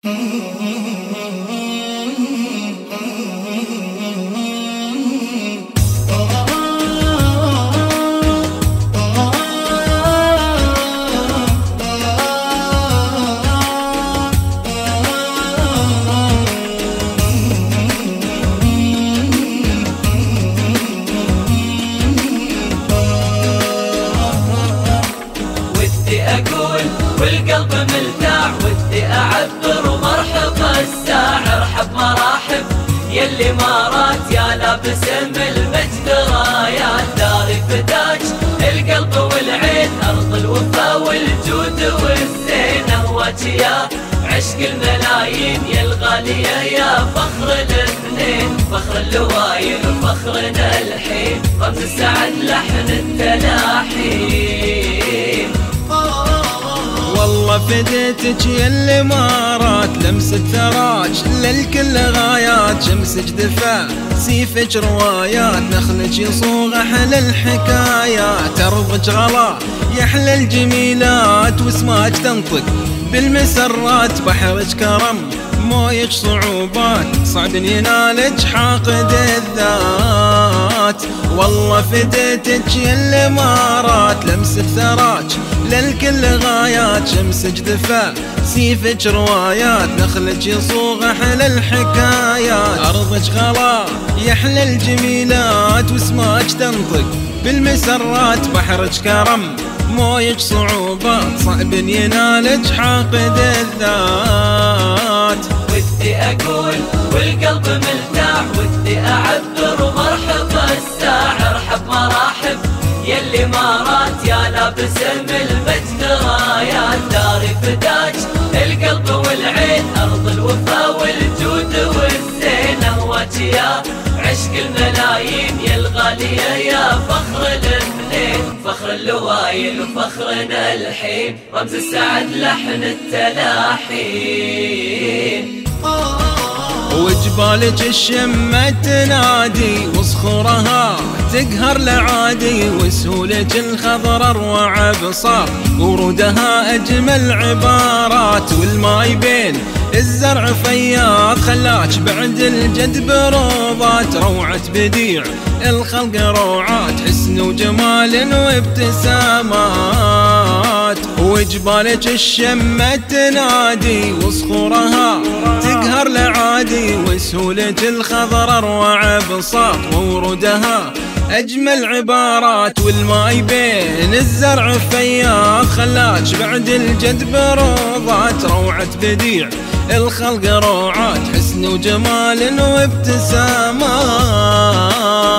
والقلب ملتاع ودي أعبر ومرحبا الساعة ارحب مرحب يلي مارات يا لابس المجد رايات داري فتاج القلب والعين أرض الوفا والجود والزين أهواك يا عشق الملايين يا الغالية يا فخر الاثنين فخر اللوايل وفخرنا الحين رمز السعد لحن التلاحين والله فديتك يا الامارات لمسة ثراج للكل غايات شمسك دفا سيفك روايات نخلك يصوغ احلى الحكايات ارضك غلا يحلى الجميلات واسماك تنطق بالمسرات بحرك كرم مويك صعوبات صعب ينالك حاقد الذات والله فديتك يا الامارات لمسة ثراج للكل غايات شمسك دفا سيفك روايات نخلك يصوغ احلى الحكايات ارضك غلا يحلى الجميلات واسماك تنطق بالمسرات بحرك كرم مويك صعوبات صعب ينالك حاقد الذات ودي أقول والقلب مرتاح ودي أعبر ومرحبا الساعة ارحب مرحب يلي مارات يا لابس المجد رايات داري فتاج القلب والعين أرض الوفا والجود والزين أهواك يا عشق الملايين يا الغالية يا فخر الاثنين فخر اللوايل وفخرنا الحين رمز السعد لحن التلاحين وجبالك الشمة تنادي وصخورها تقهر لعادي وسهولك الخضر اروع بصار ورودها اجمل عبارات والماي بين الزرع فياض خلاك بعد الجد بروضات روعة بديع الخلق روعات حسن وجمال وابتسامات وجبالك الشمة تنادي وصخورها تقهر لعادي وسهولة الخضر اروع بساط وورودها اجمل عبارات والماي بين الزرع فياض خلاك بعد الجد بروضات روعة بديع الخلق روعات حسن وجمال وابتسامات